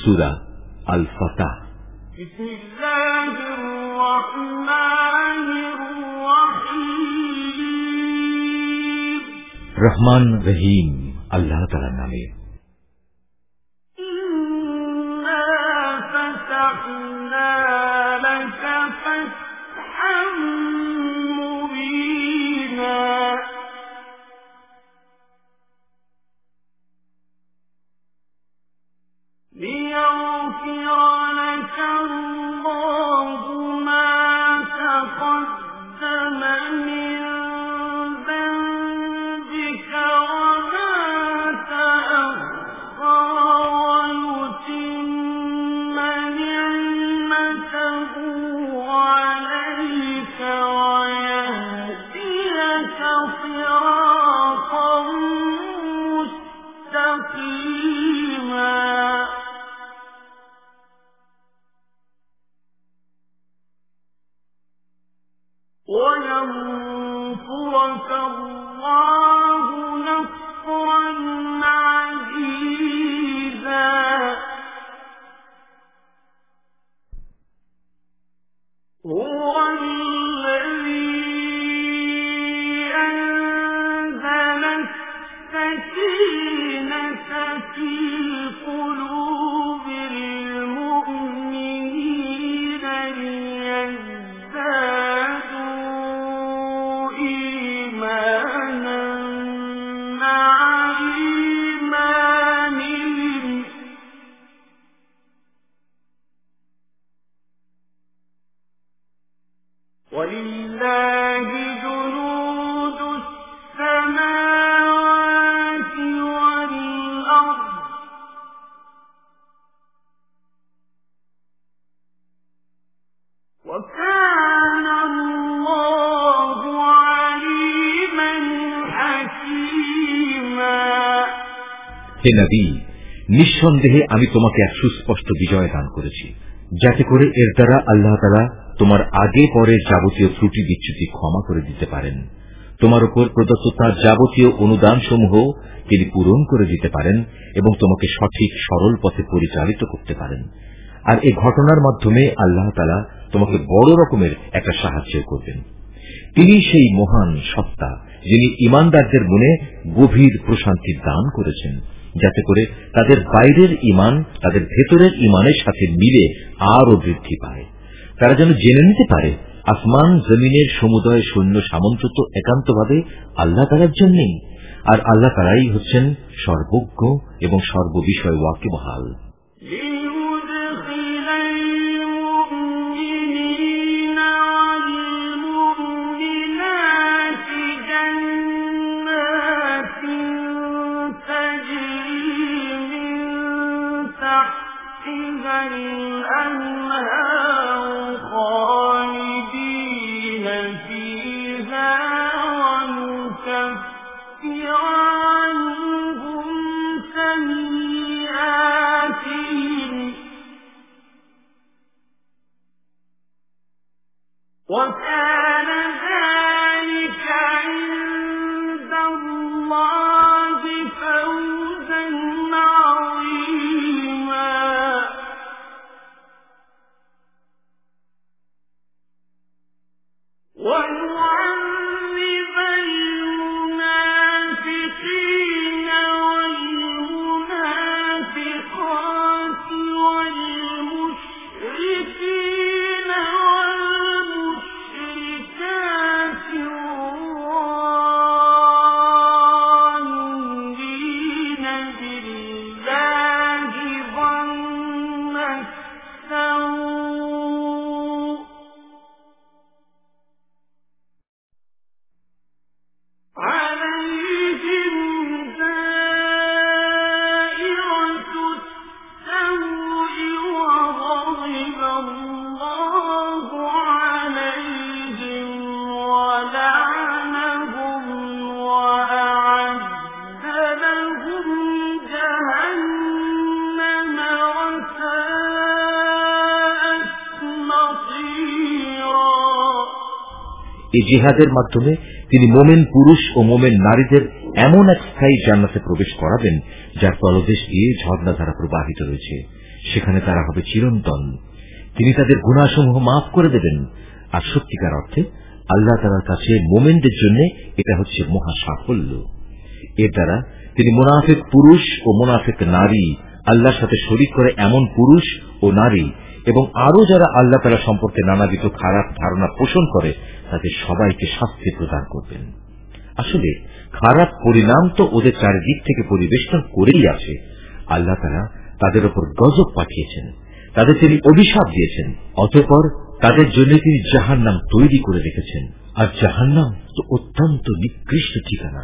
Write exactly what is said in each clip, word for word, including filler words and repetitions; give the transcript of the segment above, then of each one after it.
সূরা আল ফাতাহ। রহমান রহিম আল্লাহ তাআলার নামে। হে নবী, নিঃসন্দেহে আমি তোমাকে এক সুস্পষ্ট বিজয় দান করেছি, যাতে করে এর দ্বারা আল্লাহ তাআলা তোমার আগে পরে যাবতীয় ত্রুটি বিচ্যুতি ক্ষমা করে দিতে পারেন, তোমার উপর প্রদত্ত তার যাবতীয় অনুদান সমূহ তিনি পূরণ করে দিতে পারেন এবং তোমাকে সঠিক সরল পথে পরিচালিত করতে পারেন। আর এই ঘটনার মাধ্যমে আল্লাহ তাআলা তোমাকে বড় রকমের একটা সাহায্য করবেন। তিনি সেই মহান সত্তা যিনি ঈমানদারদের মনে গভীর প্রশান্তি দান করেছেন, যাতে করে তাদের বাইরের ঈমান তাদের ভেতরের ঈমানের সাথে মিলে আরো বৃদ্ধি পায়। তারা যেন জেনে নিতে পারে আসমান জমিনের সমুদয় সৈন্য সামন্ত তো একান্তভাবে আল্লাহ তাআলার জন্যই, আর আল্লাহ তাআলাই হচ্ছেন সর্বজ্ঞ এবং সর্ববিষয় ওয়াকিবহাল। وكان ذلك عند الله فوزا عظيما ويعذب المنافقين والمنافقات والمشركين এই জিহাদের মাধ্যমে তিনি মোমেন পুরুষ ও মোমেন নারীদের এমন এক স্থায়ী জান্নাতে প্রবেশ করাবেন যার তলদেশ দিয়ে ঝর্ণাধারা প্রবাহিত রয়েছে। সেখানে তারা হবে চিরন্তন। তিনি তাদের গুনাহসমূহ মাফ করে দেবেন। আর সত্যিকার অর্থে আল্লাহ তাআলার কাছে মুমিনদের জন্য এটা হচ্ছে মহা সাফল্য। এর দ্বারা তিনি মুনাফিক পুরুষ ও মুনাফিক নারী, আল্লাহর সাথে শরীক করে এমন পুরুষ ও নারী এবং আরো যারা আল্লাহ তাআলা সম্পর্কে নানাবিধ খারাপ ধারণা পোষণ করে তাদের সবাইকে শাস্তি প্রদান করবেন। আসলে খারাপ পরিণাম তো ওদের চারিদিক থেকে পরিবেষ্টন করেই আছে। আল্লাহ তাআলা তাদের উপর গজব পাঠিয়েছেন, তাদের তিনি অভিশাপ দিয়েছেন, অতঃপর তাদের জন্য তিনি জাহান্নাম তৈরি করে রেখেছেন। আর জাহান্নাম তো অত্যন্ত নিকৃষ্ট ঠিকানা।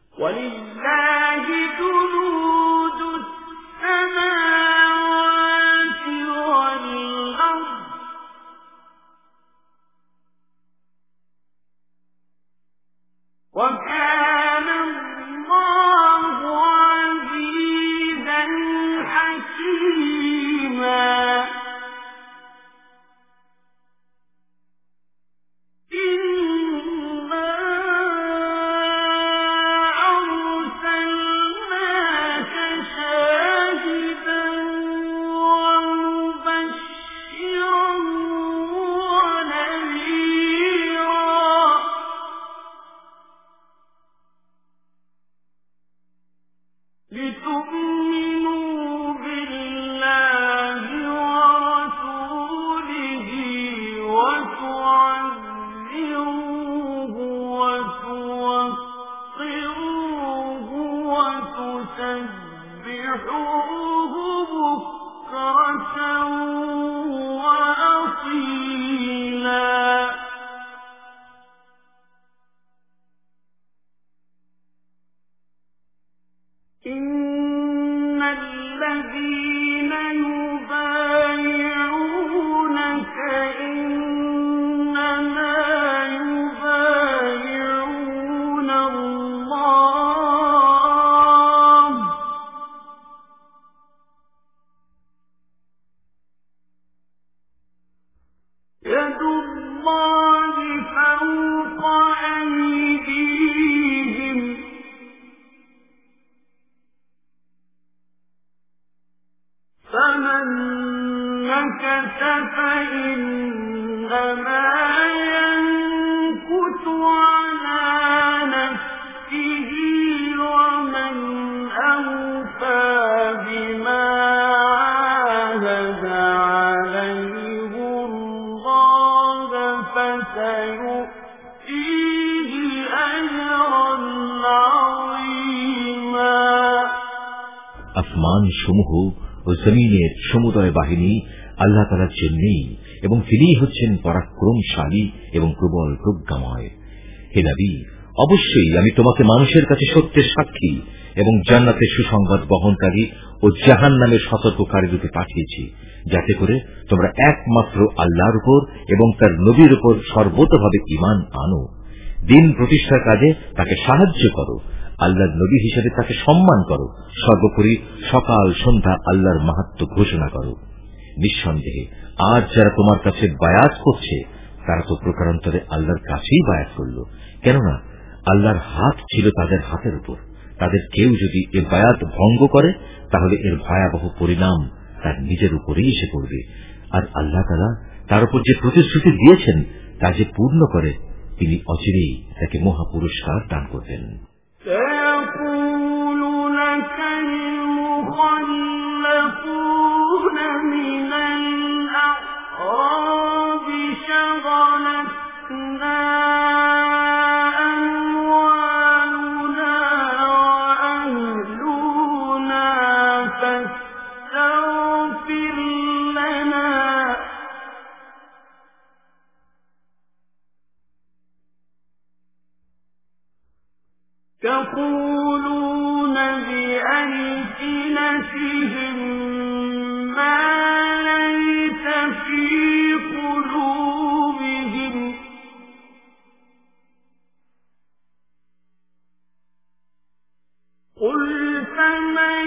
وكان الله عزيزا حكيما إنا أرسلناك شاهدا ومبشرا ونذيرا لتؤمنوا بالله ورسوله وتعزروه وتوقروه وتسبحوه بكرة وأصيلا إن الذين يبايعونك إنما يبايعون الله يد الله فوق أيديهم فمن نكث فإنما ينكث على نفسه ومن أوفى بما عاهد عليه الله فسيؤتيه أجرا عظيما আসমান সমূহ ও জমিনের সমুদয় বাহিনী আল্লাহ তাআলার জন্যই এবং তিনিই হচ্ছেন পরাক্রমশালী এবং প্রবল প্রজ্ঞাময়। হে নবী, অবশ্যই আমি তোমাকে মানুষের কাছে সত্যের সাক্ষী এবং জান্নাতের সুসংবাদ বহনকারী ও জাহান্নামের সতর্ককারী রূপে পাঠিয়েছি, যাতে করে তোমরা একমাত্র আল্লাহর উপর এবং তার নবীর উপর সর্বতভাবে ঈমান আনো, দিন প্রতিষ্ঠার কাজে তাকে সাহায্য করো, আল্লাহর নবী হিসেবে তাকে সম্মান করো, সর্বোপরি সকাল সন্ধ্যা আল্লাহর মাহাত্ম্য ঘোষণা করো। নিঃসন্দেহে আজ যারা তোমার কাছে বায়াত করছে তারা তো প্রকারান্তরে আল্লাহর কাছেই বায়াত করল, কেননা আল্লাহর হাত ছিল তাদের হাতের উপর। তাদের কেউ যদি এর বায়াত ভঙ্গ করে তাহলে এর ভয়াবহ পরিণাম তার নিজের উপরেই এসে পড়বে। আর আল্লাহ তাআলা তার উপর যে প্রতিশ্রুতি দিয়েছেন তা যে পূর্ণ করে তিনি অচিরেই তাকে মহা পুরস্কার দান করবেন। سيقول لك المخلفون من الأعراب شغلتنا أموالنا وأهلنا فاستغفر لنا يقولون بألسنتهم ما ليس في قلوبهم قل فمن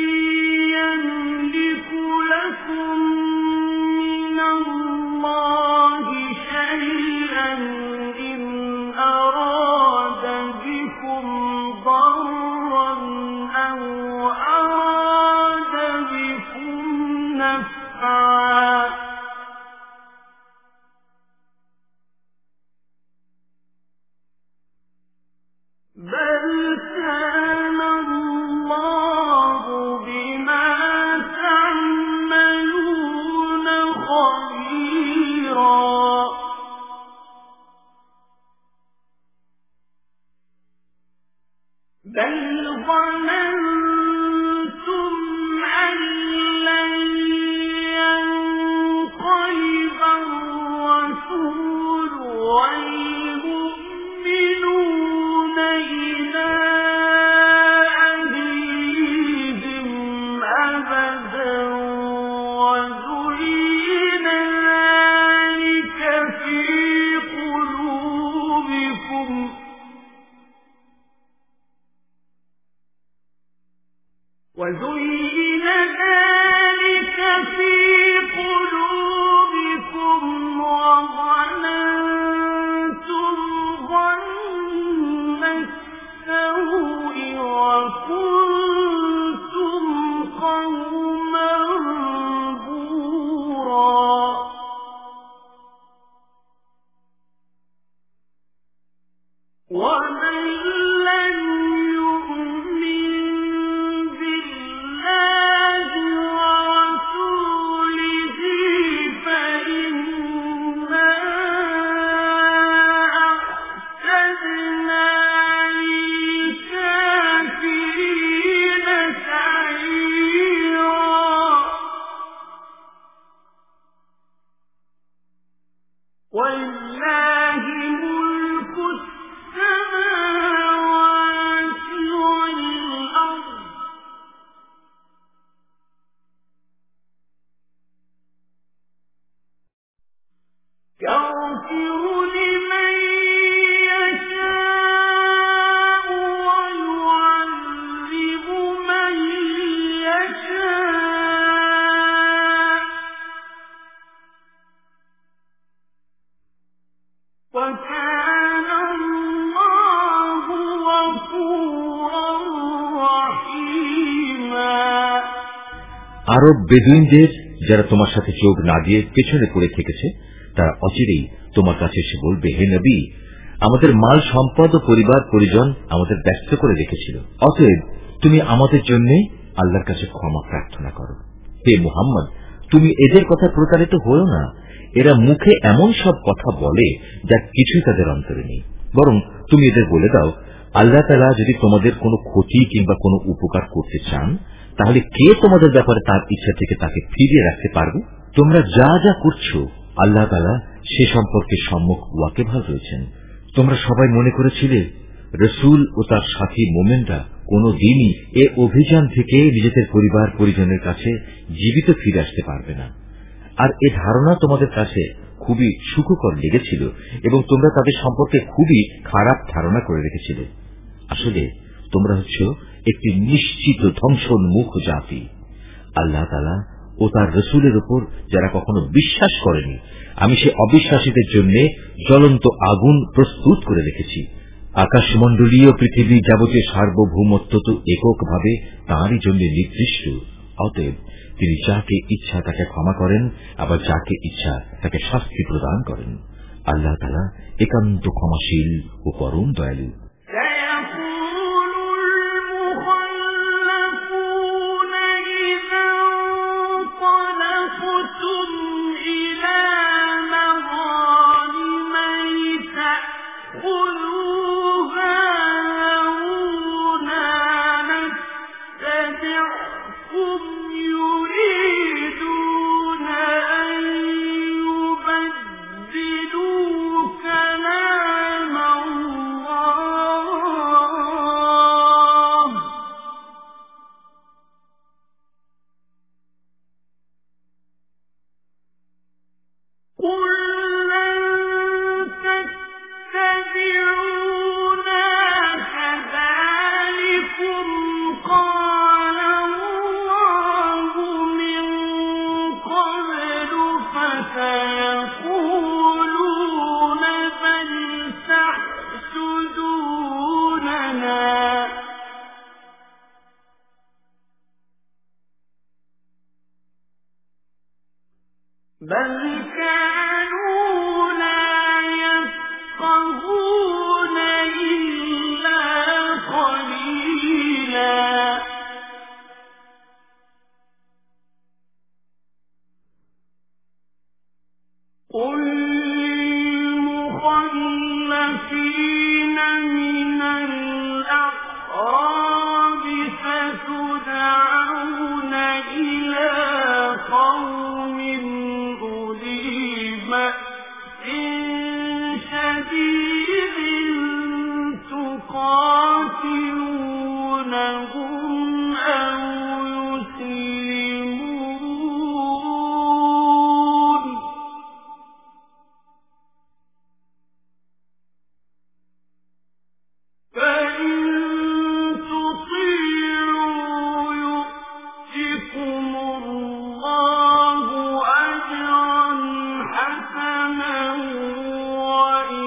يملك لكم من الله شيئا إن أراد بكم ضرا أو أراد نفعا بل كان الله بما تعملون خبيرا بل ظننتم أن لن ينقلب الرسول والمؤمنون إلى أهليهم أبدا وزين ذلك في قلوبكم وزين ذلك في قلوبكم وظننتم ظن السوء وكنتم قوما بورا ومن لم يؤمن بالله ورسوله فإنا أعتدنا للكافرين سعيرا ولله ملك السماوات والأرض يغفر لمن يشاء ويعذب من يشاء وكان الله غفورا رحيما আরব বেদুইনদের যারা তোমার সাথে চোখ না দিয়ে পেছনে পড়ে থেকেছে তারা অচিরেই তোমার কাছে এসে বলবে, হে নবী, আমাদের মাল সম্পদ ও পরিবার পরিজন আমাদের ব্যস্ত করে রেখেছিল, অতএব তুমি আমাদের জন্য আল্লাহর কাছে ক্ষমা প্রার্থনা করো। হে মুহাম্মদ, তুমি এদের কথা প্রতারিত হও না। এরা মুখে এমন সব কথা বলে যা কিছুই তাদের অন্তরে নেই। বরং তুমি এদের বলে দাও, আল্লাহ তাআলা যদি তোমাদের কোনো ক্ষতি কিংবা কোনো উপকার করতে চান, তাহলে কে তোমাদের ব্যাপারে তার ইচ্ছা থেকে তাকে ফিরিয়ে রাখতে পারবে? তোমরা যা যা করছো আল্লাহ তাআলা সে সম্পর্কে সম্মুখ ওয়াকিবহাল রয়েছেন। তোমরা সবাই মনে করেছিলে রাসূল ও তার সাথী মুমিনরা কোনদিনই এ অভিযান থেকে নিজেদের পরিবার পরিজনের কাছে জীবিত ফিরে আসতে পারবে না, আর এ ধারণা তোমাদের কাছে খুবই সুখকর লেগেছিল এবং তোমরা তাদের সম্পর্কে খুবই খারাপ ধারণা করে রেখেছিলে। আসলে তোমরা হচ্ছ একটি নিশ্চিত ধ্বংসোন্মুখ জাতি। আল্লাহ তাআলা ও তার রাসূলের উপর যারা কখনো বিশ্বাস করেনি, আমি সে অবিশ্বাসীদের জন্য জ্বলন্ত আগুন প্রস্তুত করে রেখেছি। আকাশমণ্ডলীয় পৃথিবী যাবতীয় সার্বভৌমত্ব তো এককভাবে তাঁরই জন্য নির্দিষ্ট। অতএব তিনি যাকে ইচ্ছা তাকে ক্ষমা করেন, আবার যাকে ইচ্ছা তাকে শাস্তি প্রদান করেন। আল্লাহ তাআলা একান্ত ক্ষমাশীল ও পরম দয়ালু। كلام الله بل كانوا لا يفقهون إلا قليلا قل للمخلفين من الأعراب ستدعون إلى قوم أولي بأس شديد تقاتلونهم أو يسلمون فإن تطيعوا يؤتكم الله أجرا حسنا وإن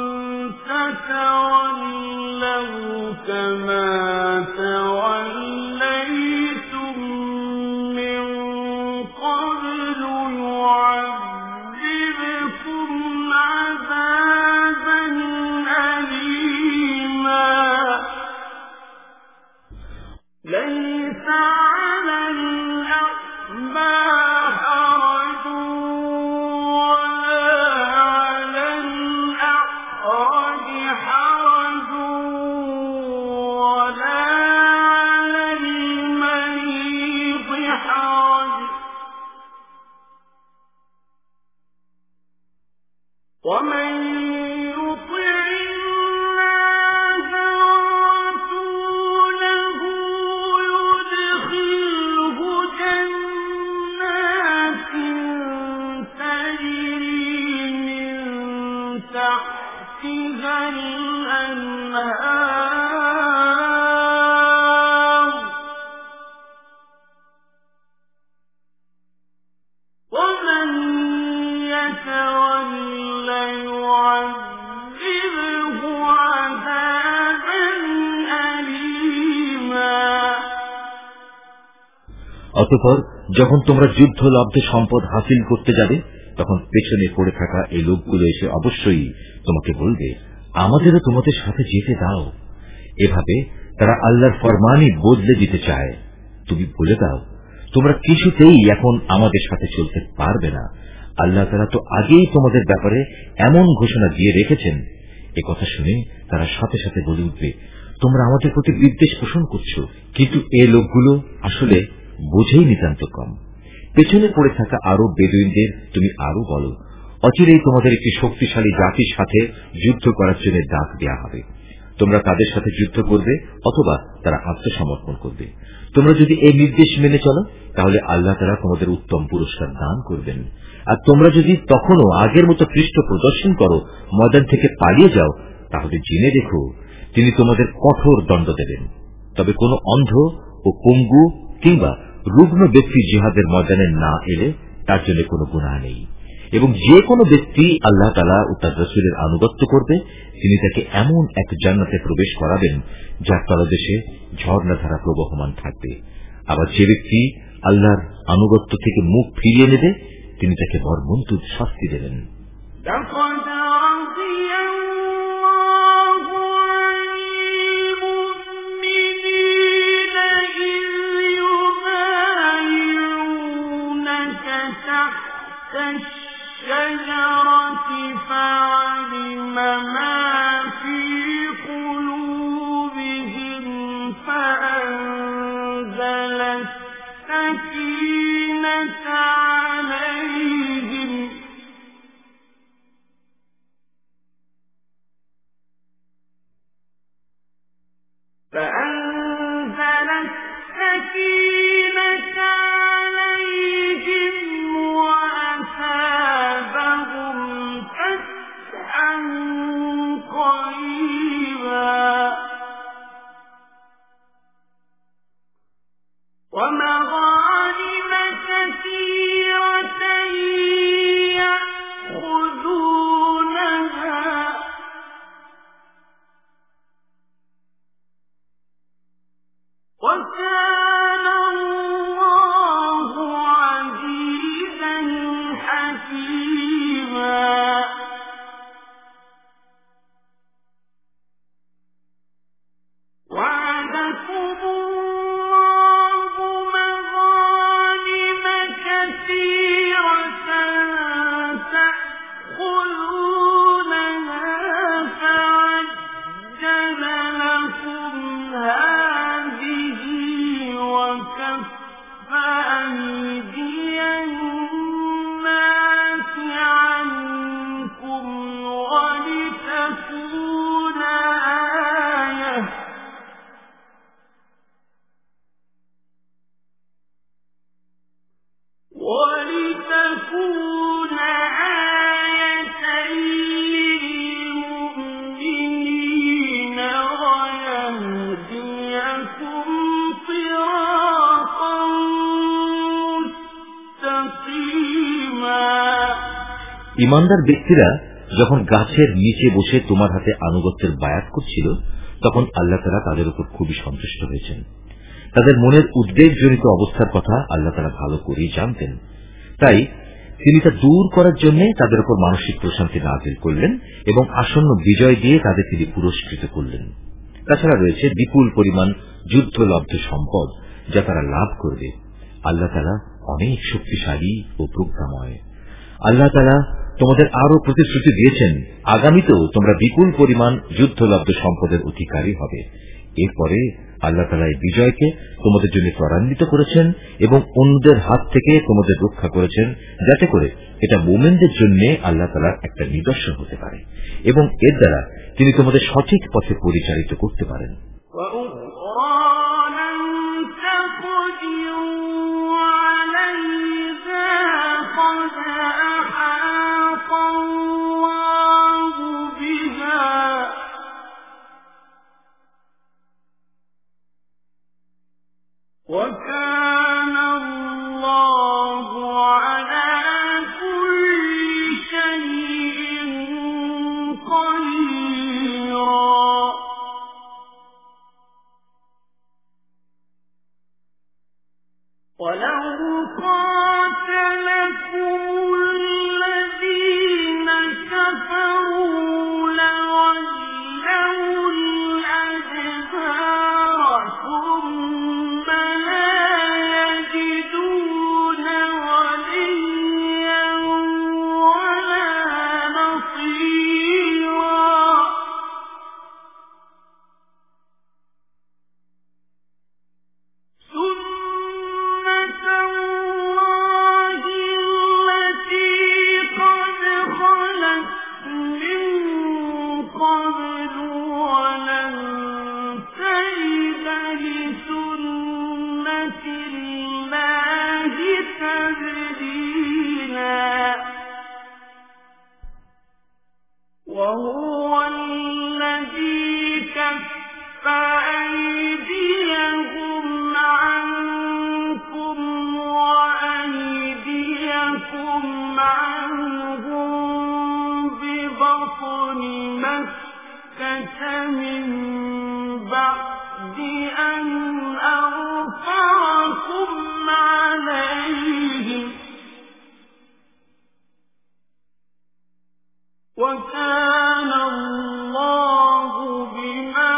تتولوا كما توليتم من قبل يعذبكم عذابا أليما ليس على الأعمى حرج ولا على الأعرج حرج ولا على المريض حرج ومن يطع الله ورسوله يدخله جنات تجري من تحتها الأنهار ومن يتول يعذبه عذابا أليما অতঃপর যখন তোমরা যুদ্ধ লব্ধ সম্পদ হাসিল করতে যাবে তখন পেছনে পড়ে থাকা এই লোকগুলো এসে অবশ্যই তোমাকে বলবে, আমাদেরও তোমাদের সাথে যেতে দাও। এভাবে তারা আল্লাহর ফরমানই বদলে দিতে চায়। তুমি বলে দাও, তোমরা কিছুতেই এখন আমাদের সাথে চলতে পারবে না। আল্লাহ তাআলা তো আগেই তোমাদের ব্যাপারে এমন ঘোষণা দিয়ে রেখেছেন। এ কথা শুনে তারা সাথে সাথে বলে উঠবে, তোমরা আমাদের প্রতি বিদ্বেষ পোষণ করছো। কিন্তু এ লোকগুলো আসলে বোঝেই নিতান্ত কম। পেছনে পড়ে থাকা আরো বেদুইনদের তুমি আরো বলো, অচিরেই তোমাদের একটি শক্তিশালী জাতির সাথে যুদ্ধ করার জন্য ডাক দেওয়া হবে। তোমরা তাদের সাথে যুদ্ধ করবে অথবা তারা আত্মসমর্পণ করবে। তোমরা যদি এই নির্দেশ মেনে চলো তাহলে আল্লাহ তাআলা তোমাদের উত্তম পুরস্কার দান করবেন। আর তোমরা যদি তখনও আগের মতো পৃষ্ঠ প্রদর্শন করো, ময়দান থেকে পালিয়ে যাও, তাহলে জেনে রেখো তিনি তোমাদের কঠোর দণ্ড দেবেন। তবে কোনো অন্ধ ও পঙ্গু কিংবা রুগ্ন ব্যক্তি জিহাদের ময়দানে না এলে তার জন্য কোনো গুনাহ নেই। এবং যে কোনো ব্যক্তি আল্লাহ তাআলা ও তার রাসূলের আনুগত্য করবে, তিনি তাকে এমন এক জান্নাতে প্রবেশ করাবেন যার তলদেশে ঝর্ণাধারা প্রবহমান থাকবে। আবার যে ব্যক্তি আল্লাহর আনুগত্য থেকে মুখ ফিরিয়ে নেবে, তিনি তাকে মর্মন্তুদ শাস্তি দেবেন। الشجرة فعلم ما في قلوبهم فأنزل السكينة عليهم فأنزل السكينة عليهم وأثابهم فتحا قريبا ومغانم كثيرة ঈমানদার ব্যক্তিরা যখন গাছের নিচে বসে তোমার হাতে আনুগত্যের বায়াত করছিল তখন আল্লাহ তাআলা তাদের উপর খুবই সন্তুষ্ট হয়েছেন। তাদের মনের উদ্বেগজনিত অবস্থার কথা আল্লাহ তাআলা ভালো করেই জানতেন, তাই তিনি তা দূর করার জন্য তাদের উপর মানসিক প্রশান্তি নাযিল করলেন এবং আসন্ন বিজয় দিয়ে তাদের তিনি পুরস্কৃত করলেন। তাছাড়া রয়েছে বিপুল পরিমাণ যুদ্ধলব্ধ সম্পদ যা তারা লাভ করবে। আল্লাহ তাআলা অনেক শক্তিশালী ও প্রজ্ঞাময়। আল্লাহ তাআলা তোমাদের আরো প্রতিশ্রুতি দিয়েছেন, আগামীতেও তোমরা বিপুল পরিমাণ যুদ্ধলব্ধ সম্পদের অধিকারী হবে। এরপরে আল্লাহ তাআলা এই বিজয়কে তোমাদের জন্য ত্বরান্বিত করেছেন এবং অন্যদের হাত থেকে তোমাদের রক্ষা করেছেন, যাতে করে এটা মুমিনদের জন্য আল্লাহ তাআলার একটা নিদর্শন হতে পারে এবং এর দ্বারা তিনি তোমাদের সঠিক পথে পরিচালিত করতে পারেন। وَكَانَ اللَّهُ عَلَى كُلِّ شَيْءٍ قَدِيرًا وَلَوْ قَاتَلَكُمُ الَّذِينَ كَفَرُوا لَوَلَّوُا الْأَدْبَارَ ثُمَّ وَهُوَ الَّذِي كَفَّ أَيْدِيَهُمْ عَنكُمْ وَأَيْدِيَكُمْ عَنْهُمْ بِبَطْنِ مَكَّةَ مِنْ بَعْدِ أَنْ أَظْفَرَكُمْ عَلَيْهِمْ وَكَانَ اللَّهُ بِمَا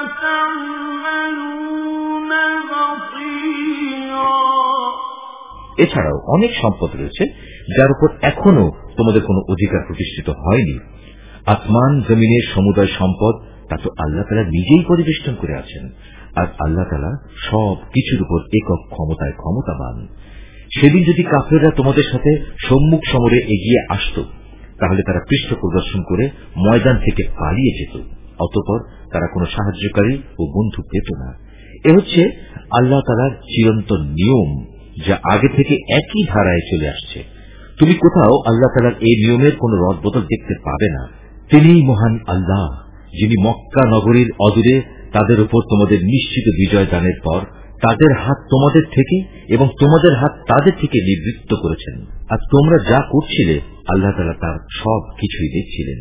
تَعْمَلُونَ بَصِيرًا। এছাড়াও অনেক সম্পদ রয়েছে যার উপর এখনো তোমাদের কোনো অধিকার প্রতিষ্ঠিত হয়নি। আসমান জমিনের সমুদয় সম্পদ তা তো আল্লাহ তাআলা নিজেই পরিবেষ্টন করে আছেন, আর আল্লাহ তাআলা সব কিছুর উপর একক ক্ষমতায় ক্ষমতাবান। সেদিন যদি কাফেররা তোমাদের সাথে সম্মুখ সমরে এগিয়ে আসত তাহলে তারা পৃষ্ঠ প্রদর্শন করে ময়দান থেকে পালিয়ে যেত, অতঃপর তারা কোনো সাহায্যকারী ও বন্ধু পেত না। এ হচ্ছে আল্লাহ তাআলার চিরন্তন নিয়ম, যা আগে থেকে একই ধারায় চলে আসছে। তুমি কোথাও আল্লাহ তাআলার এই নিয়মের কোন রদবদল দেখতে পাবে না। তিনিই মহান আল্লাহ, যিনি মক্কা নগরীর অদূরে তাদের উপর তোমাদের নিশ্চিত বিজয় দানের পর তাদের হাত তোমাদের থেকে এবং তোমাদের হাত তাদের থেকে নিবৃত্ত করেছেন, আর তোমরা যা করছিলে আল্লাহ তাআলা তার সব কিছুই দেখছিলেন।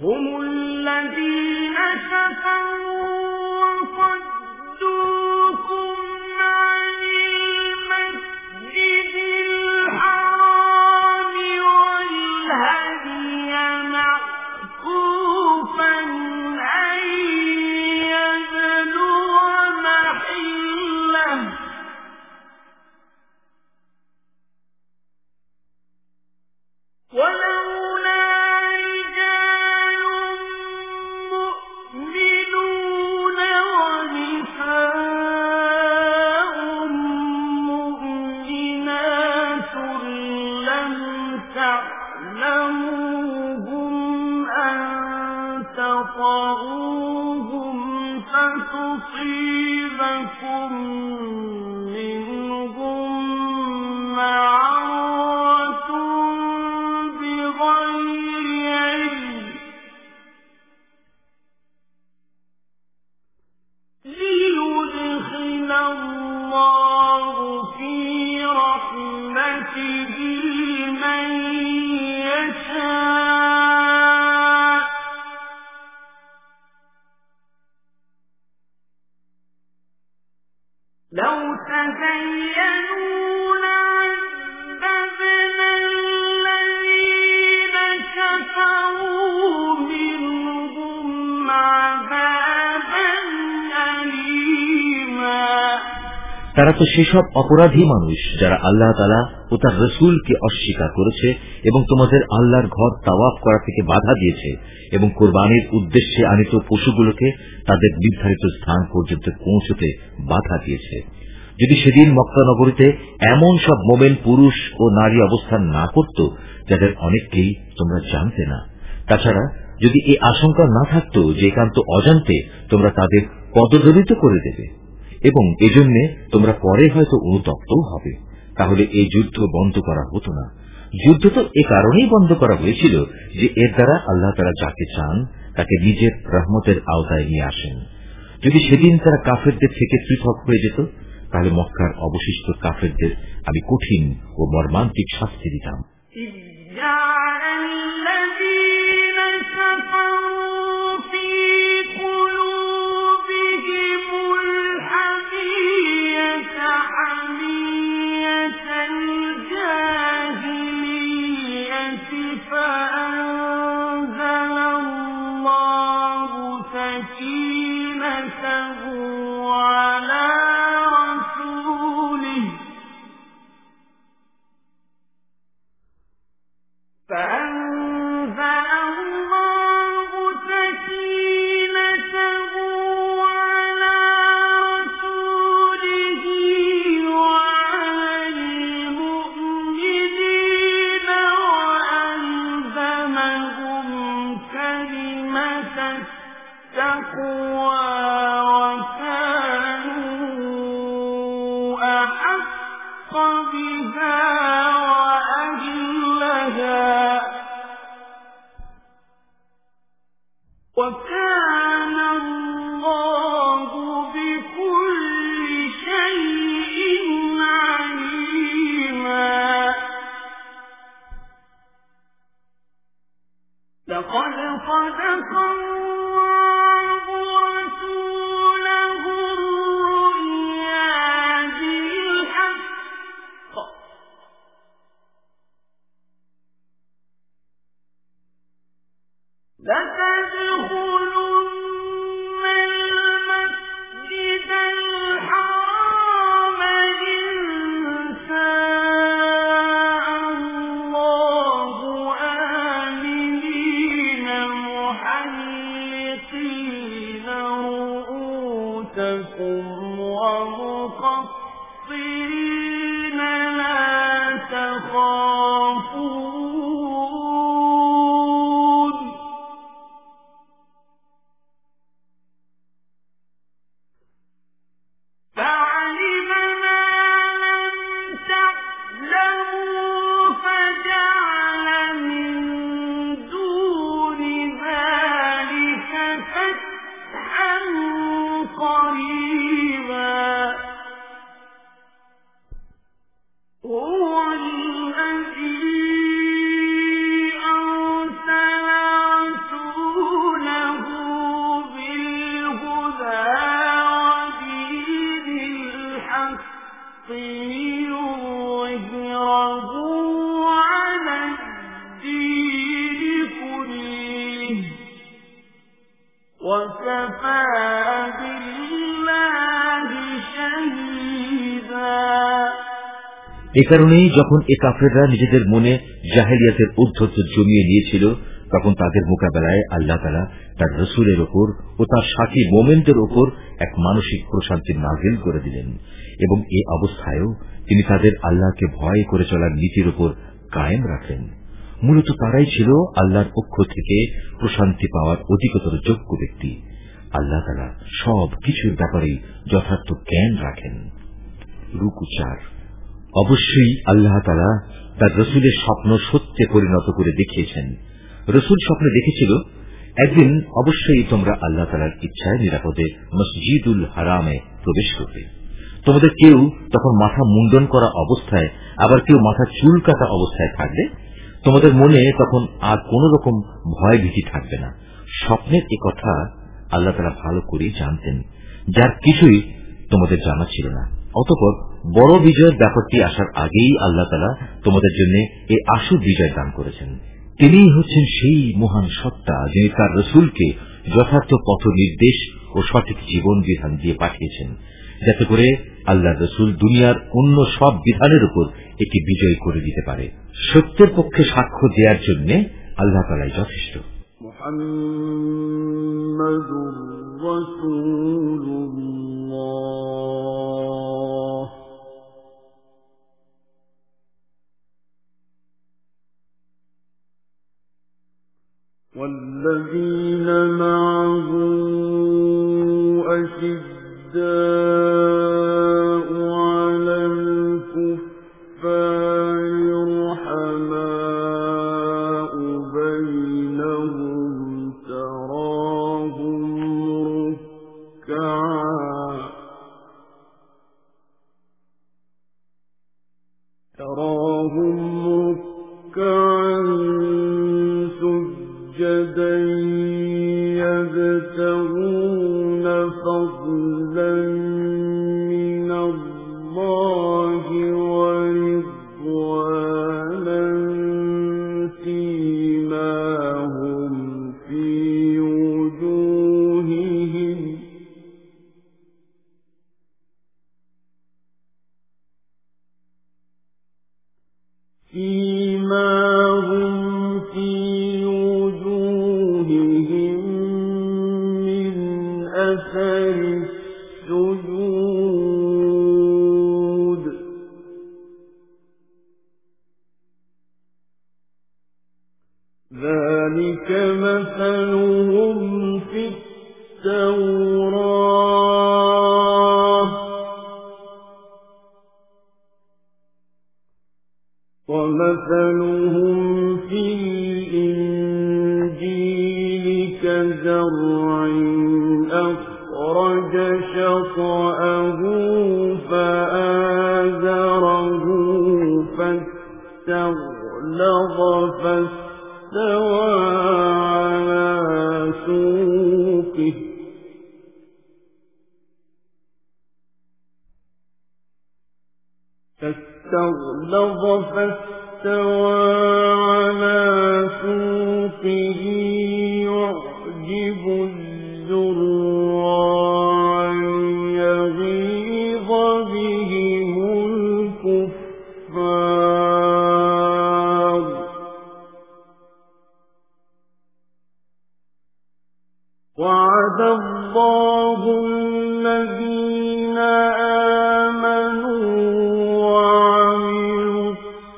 فتصيبكم منهم معرة بغير علم ليدخل الله في رحمته তারা তো সেসব অপরাধী মানুষ যারা আল্লাহ তাআলা ও তার রাসূলকে অস্বীকার করেছে এবং তোমাদের আল্লাহর ঘর তাওয়াফ করা থেকে বাধা দিয়েছে এবং কুরবানির উদ্দেশ্যে আনিত পশুগুলোকে তাদের নির্ধারিত স্থান পর্যন্ত পৌঁছতে বাধা দিয়েছে। যদি সেদিন মক্কা নগরীতে এমন সব মোমেন পুরুষ ও নারী অবস্থান না করত যাদের অনেককেই তোমরা জানতে না, তাছাড়া যদি এই আশঙ্কা না থাকত যে একান্ত অজান্তে তোমরা তাদের পদদলিত করে দেবে এবং এজন্য তোমরা পরে হয়তো অনুতপ্তও হবে, তাহলে এই যুদ্ধ বন্ধ করা হতো না। যুদ্ধ তো এ কারণেই বন্ধ করা হয়েছিল যে এর দ্বারা আল্লাহ তাআলা যাকে চান তাকে নিজের রহমতের আওতায় নিয়ে আসেন। যদি সেদিন তারা কাফেরদের থেকে পৃথক হয়ে যেত তাহলে মক্কার অবশিষ্ট কাফেরদের আমি কঠিন ও মর্মান্তিক শাস্তি দিতাম। এ কারণেই যখন এ কাফেররা নিজেদের মনে জাহেলিয়াতের ঔদ্ধত্য জমিয়ে নিয়েছিল তখন তাদের মোকাবেলায় আল্লাহ তাআলা তার রাসূলের ওপর ও তার সাথী মুমিনদের ওপর এক মানসিক প্রশান্তি নাযিল করে দিলেন এবং এই অবস্থায়ও তিনি তাদের আল্লাহকে ভয় করে চলার নীতির ওপর কায়েম রাখেন। মূলত তারাই ছিল আল্লাহর পক্ষ থেকে প্রশান্তি পাওয়ার অধিকতর যোগ্য ব্যক্তি। আল্লাহ তাআলা সব কিছুর ব্যাপারেই যথার্থ জ্ঞান রাখেন। রুকু চার। অবশ্যই আল্লাহ তাআলা তার রাসূলের স্বপ্ন সত্যে পরিণত করে দেখিয়েছেন। রাসূল স্বপ্নে দেখেছিল একদিন অবশ্যই তোমরা আল্লাহ তাআলার ইচ্ছায় নিরাপদে মসজিদুল হারামে প্রবেশ করবে। তোমাদের কেউ তখন মাথা মুন্ডন করা অবস্থায়, আবার কেউ মাথা চুল কাটা অবস্থায় থাকবে। তোমাদের মনে তখন আর কোন রকম ভয় ভীতি থাকবে না। স্বপ্নের এ কথা আল্লাহ তাআলা ভালো করেই জানতেন, যার কিছুই তোমাদের জানা ছিল না। অতঃপর বড় বিজয়ের ব্যাপারটি আসার আগেই আল্লাহ তাআলা তোমাদের জন্য এই আশু বিজয় দান করেছেন। তিনিই হচ্ছেন সেই মহান সত্তা, যিনি তার রসুলকে যথার্থ পথ নির্দেশ ও সঠিক জীবন বিধান দিয়ে পাঠিয়েছেন, যাতে করে আল্লাহ রসুল দুনিয়ার অন্য সব বিধানের উপর একে বিজয় করে দিতে পারে। সত্যের পক্ষে সাক্ষ্য দেওয়ার জন্য আল্লাহ তাআলাই যথেষ্ট। মুহাম্মাদুর রাসূলুল্লাহ والذين معه أشداء على الكفار رحماء بينهم تراهم ركعا تراهم ركعا سجدا يبتغون فضلا من الله ورضوانا سيماهم في وجوههم سيماهم في وجوههم من أثر السجود ذلك مثلهم في التوراة ومثلهم في الإنجيل كزرع أخرج شطأه فآزره فاستغلظ فاستوى على سوقه فاستغلظ فاستوى على سوقه يعجب الزراع ليغيظ بهم الكفار وعد الله الذين آمنوا وعملوا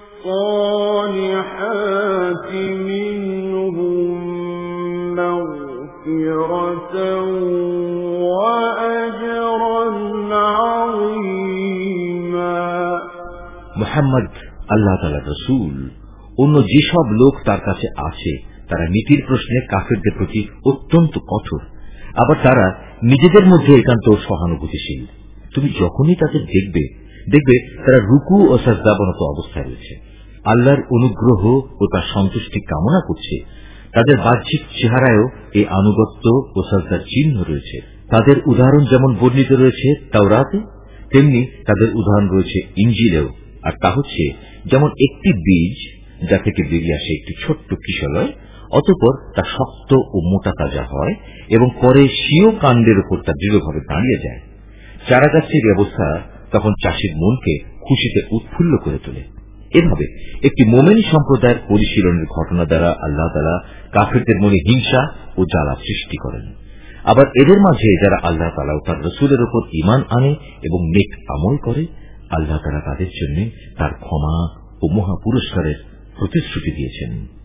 الصالحات منهم مغفرة وأجرا عظيما। মুহাম্মদ আল্লাহ তাআলার রাসূল। অন্য যেসব লোক তার কাছে আছে তারা নীতির প্রশ্নে কাফেরদের প্রতি অত্যন্ত কঠোর, আবার তারা নিজেদের মধ্যে একান্ত সহানুভূতিশীল। তুমি যখনই তাদের দেখবে দেখবে তারা রুকু ও সাজদাবনত অবস্থায় রয়েছে, আল্লাহর অনুগ্রহ ও তার সন্তুষ্টি কামনা করছে। তাদের বাহ্যিক চেহারায়ও এই আনুগত্য ও সাজদার চিহ্ন রয়েছে। তাদের উদাহরণ যেমন বর্ণিত রয়েছে তাওরাতে, তেমনি তাদের উদাহরণ রয়েছে ইনজিলেও। আর তা হচ্ছে যেমন একটি বীজ যা থেকে বেরিয়ে আসে একটি ছোট্ট কিশলয়, অতঃপর তা শক্ত ও মোটা তাজা হয় এবং পরে স্বীয় কাণ্ডের উপর তা দৃঢ়ভাবে দাঁড়িয়ে যায়। চারাগাছের ব্যবস্থা তখন চাষির মনকে খুশিতে উৎফুল্ল করে তোলে। এভাবে একটি মোমেন সম্প্রদায়ের পরিশীলনের ঘটনা দ্বারা আল্লাহ তাআলা কাফেরদের মনে হিংসা ও জ্বালা সৃষ্টি করেন। আবার এদের মাঝে যারা আল্লাহ তাআলা ও তার রাসূলের উপর ঈমান আনে এবং নেক আমল করে, আল্লাহ তাআলা তাদের জন্য তার ক্ষমা ও মহা পুরস্কারের প্রতিশ্রুতি দিয়েছেন।